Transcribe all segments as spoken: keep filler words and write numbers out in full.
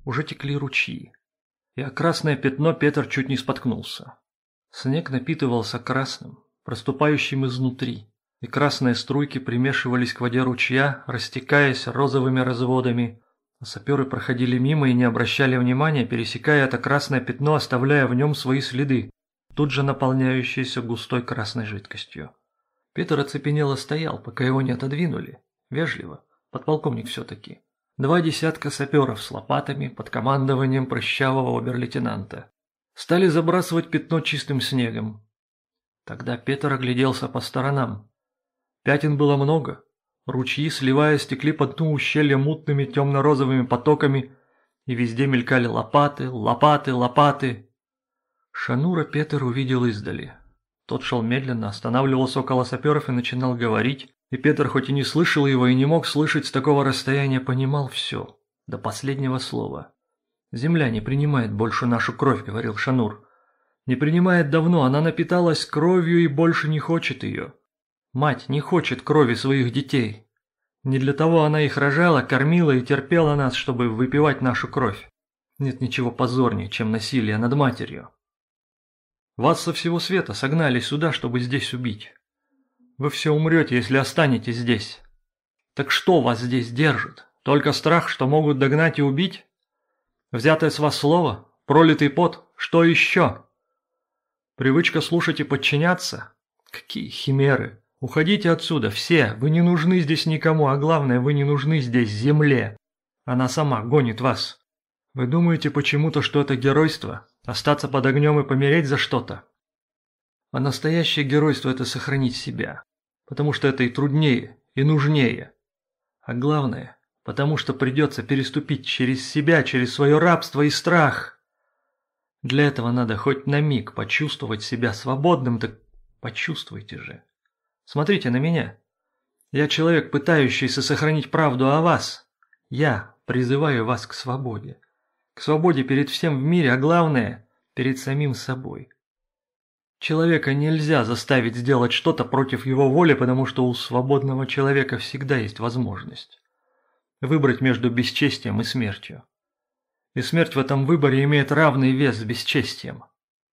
Уже текли ручьи, и о красное пятно Петр чуть не споткнулся. Снег напитывался красным, проступающим изнутри, и красные струйки примешивались к воде ручья, растекаясь розовыми разводами, а саперы проходили мимо и не обращали внимания, пересекая это красное пятно, оставляя в нем свои следы, тут же наполняющиеся густой красной жидкостью. Петр оцепенело стоял, пока его не отодвинули, вежливо, подполковник все-таки. Два десятка саперов с лопатами под командованием прыщавого обер-лейтенанта стали забрасывать пятно чистым снегом. Тогда Петр огляделся по сторонам. Пятен было много. Ручьи, сливаясь, текли по дну ущелья мутными темно-розовыми потоками, и везде мелькали лопаты, лопаты, лопаты. Шанура Петр увидел издали. Тот шел медленно, останавливался около саперов и начинал говорить, и Петр, хоть и не слышал его и не мог слышать с такого расстояния, понимал все, до последнего слова. «Земля не принимает больше нашу кровь», — говорил Шанур. «Не принимает давно, она напиталась кровью и больше не хочет ее. Мать не хочет крови своих детей. Не для того она их рожала, кормила и терпела нас, чтобы выпивать нашу кровь. Нет ничего позорнее, чем насилие над матерью. Вас со всего света согнали сюда, чтобы здесь убить. Вы все умрете, если останетесь здесь. Так что вас здесь держит? Только страх, что могут догнать и убить? Взятое с вас слово? Пролитый пот? Что еще? Привычка слушать и подчиняться? Какие химеры! Уходите отсюда, все, вы не нужны здесь никому, а главное, вы не нужны здесь земле. Она сама гонит вас. Вы думаете почему-то, что это геройство? Остаться под огнем и помереть за что-то? А настоящее геройство – это сохранить себя, потому что это и труднее, и нужнее. А главное, потому что придется переступить через себя, через свое рабство и страх. Для этого надо хоть на миг почувствовать себя свободным, так почувствуйте же. Смотрите на меня. Я человек, пытающийся сохранить правду о вас. Я призываю вас к свободе. К свободе перед всем в мире, а главное, перед самим собой. Человека нельзя заставить сделать что-то против его воли, потому что у свободного человека всегда есть возможность выбрать между бесчестием и смертью. И смерть в этом выборе имеет равный вес с бесчестием.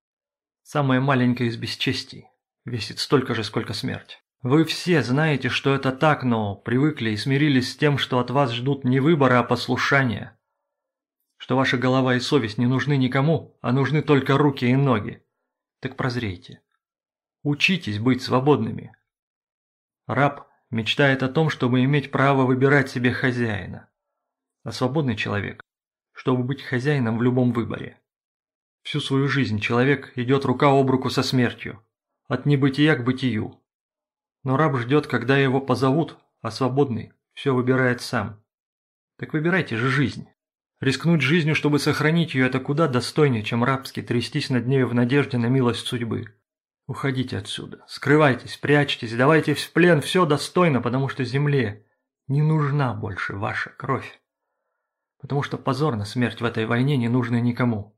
Самое маленькое из бесчестий весит столько же, сколько смерть. Вы все знаете, что это так, но привыкли и смирились с тем, что от вас ждут не выбора, а послушания. Что ваша голова и совесть не нужны никому, а нужны только руки и ноги. Так прозрейте. Учитесь быть свободными. Раб мечтает о том, чтобы иметь право выбирать себе хозяина. А свободный человек, чтобы быть хозяином в любом выборе. Всю свою жизнь человек идет рука об руку со смертью, от небытия к бытию. Но раб ждет, когда его позовут, а свободный все выбирает сам. Так выбирайте же жизнь. Рискнуть жизнью, чтобы сохранить ее, это куда достойнее, чем рабски трястись над нею в надежде на милость судьбы. Уходите отсюда, скрывайтесь, прячьтесь, давайте в плен, все достойно, потому что земле не нужна больше ваша кровь. Потому что позорно смерть в этой войне не нужна никому.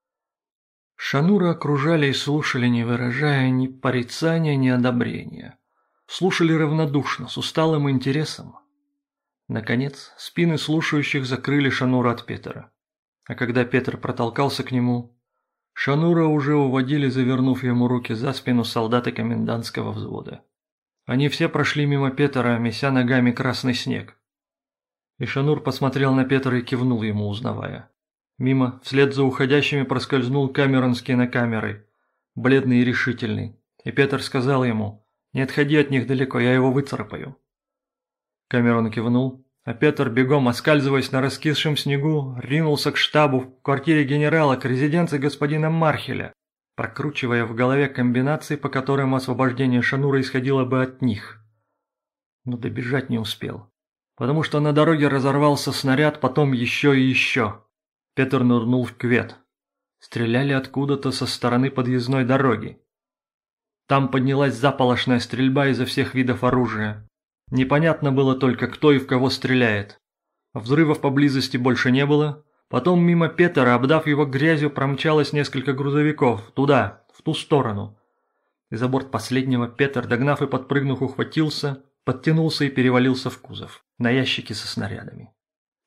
Шанура окружали и слушали, не выражая ни порицания, ни одобрения. Слушали равнодушно, с усталым интересом. Наконец, спины слушающих закрыли Шанура от Петра. А когда Петр протолкался к нему, Шанура уже уводили, завернув ему руки за спину, солдаты комендантского взвода. Они все прошли мимо Петра, меся ногами красный снег. И Шанур посмотрел на Петра и кивнул ему, узнавая. Мимо, вслед за уходящими, проскользнул камеронский на камерой, бледный и решительный. И Петр сказал ему: «Не отходи от них далеко, я его выцарапаю». Камерон кивнул, а Петр, бегом оскальзываясь на раскисшем снегу, ринулся к штабу, в квартире генерала, к резиденции господина Мархеля, прокручивая в голове комбинации, по которым освобождение Шанура исходило бы от них. Но добежать не успел, потому что на дороге разорвался снаряд, потом еще и еще. Петр нырнул в кювет. Стреляли откуда-то со стороны подъездной дороги. Там поднялась заполошная стрельба изо всех видов оружия. Непонятно было только, кто и в кого стреляет. Взрывов поблизости больше не было. Потом мимо Петра, обдав его грязью, промчалось несколько грузовиков. Туда, в ту сторону. И за борт последнего Петр, догнав и подпрыгнув, ухватился, подтянулся и перевалился в кузов, на ящики со снарядами.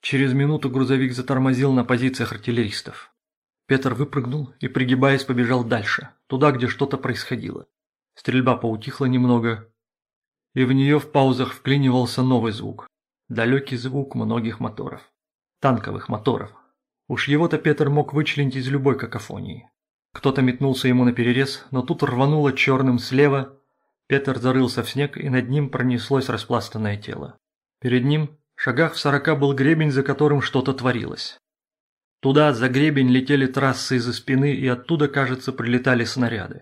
Через минуту грузовик затормозил на позициях артиллеристов. Петр выпрыгнул и, пригибаясь, побежал дальше, туда, где что-то происходило. Стрельба поутихла немного, и в нее в паузах вклинивался новый звук. Далекий звук многих моторов. Танковых моторов. Уж его-то Петр мог вычленить из любой какофонии. Кто-то метнулся ему наперерез, но тут рвануло черным слева. Петр зарылся в снег, и над ним пронеслось распластанное тело. Перед ним, в шагах в сорока, был гребень, за которым что-то творилось. Туда, за гребень, летели трассы из-за спины, и оттуда, кажется, прилетали снаряды.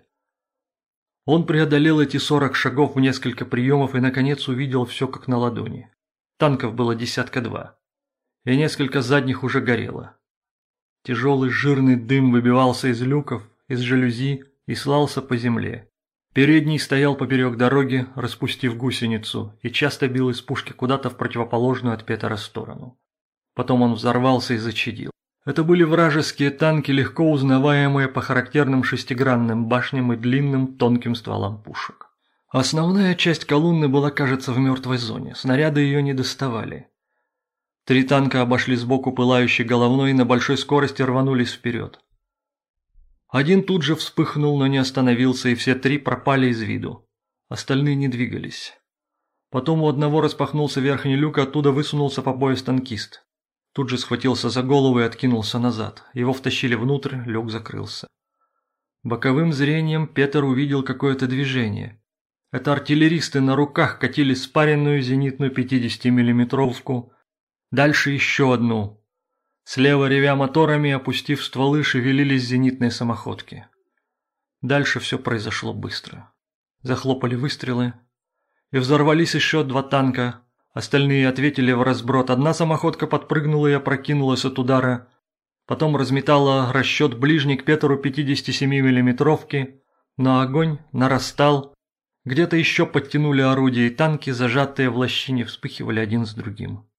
Он преодолел эти сорок шагов в несколько приемов и, наконец, увидел все как на ладони. Танков было десятка два, и несколько задних уже горело. Тяжелый жирный дым выбивался из люков, из жалюзи и слался по земле. Передний стоял поперек дороги, распустив гусеницу, и часто бил из пушки куда-то в противоположную от Петра сторону. Потом он взорвался и зачадил. Это были вражеские танки, легко узнаваемые по характерным шестигранным башням и длинным тонким стволам пушек. Основная часть колонны была, кажется, в мертвой зоне, снаряды ее не доставали. Три танка обошли сбоку пылающий головной и на большой скорости рванулись вперед. Один тут же вспыхнул, но не остановился, и все три пропали из виду. Остальные не двигались. Потом у одного распахнулся верхний люк, оттуда высунулся по пояс танкист. Тут же схватился за голову и откинулся назад. Его втащили внутрь, люк закрылся. Боковым зрением Петр увидел какое-то движение. Это артиллеристы на руках катили спаренную зенитную пятидесятимиллиметровку. Дальше еще одну. Слева, ревя моторами, опустив стволы, шевелились зенитные самоходки. Дальше все произошло быстро. Захлопали выстрелы, и взорвались еще два танка. Остальные ответили в разброд. Одна самоходка подпрыгнула и опрокинулась от удара. Потом разметала расчет ближний к Петру пятидесятисемимиллиметровки, но огонь нарастал. Где-то еще подтянули орудия, и танки, зажатые в лощине, вспыхивали один с другим.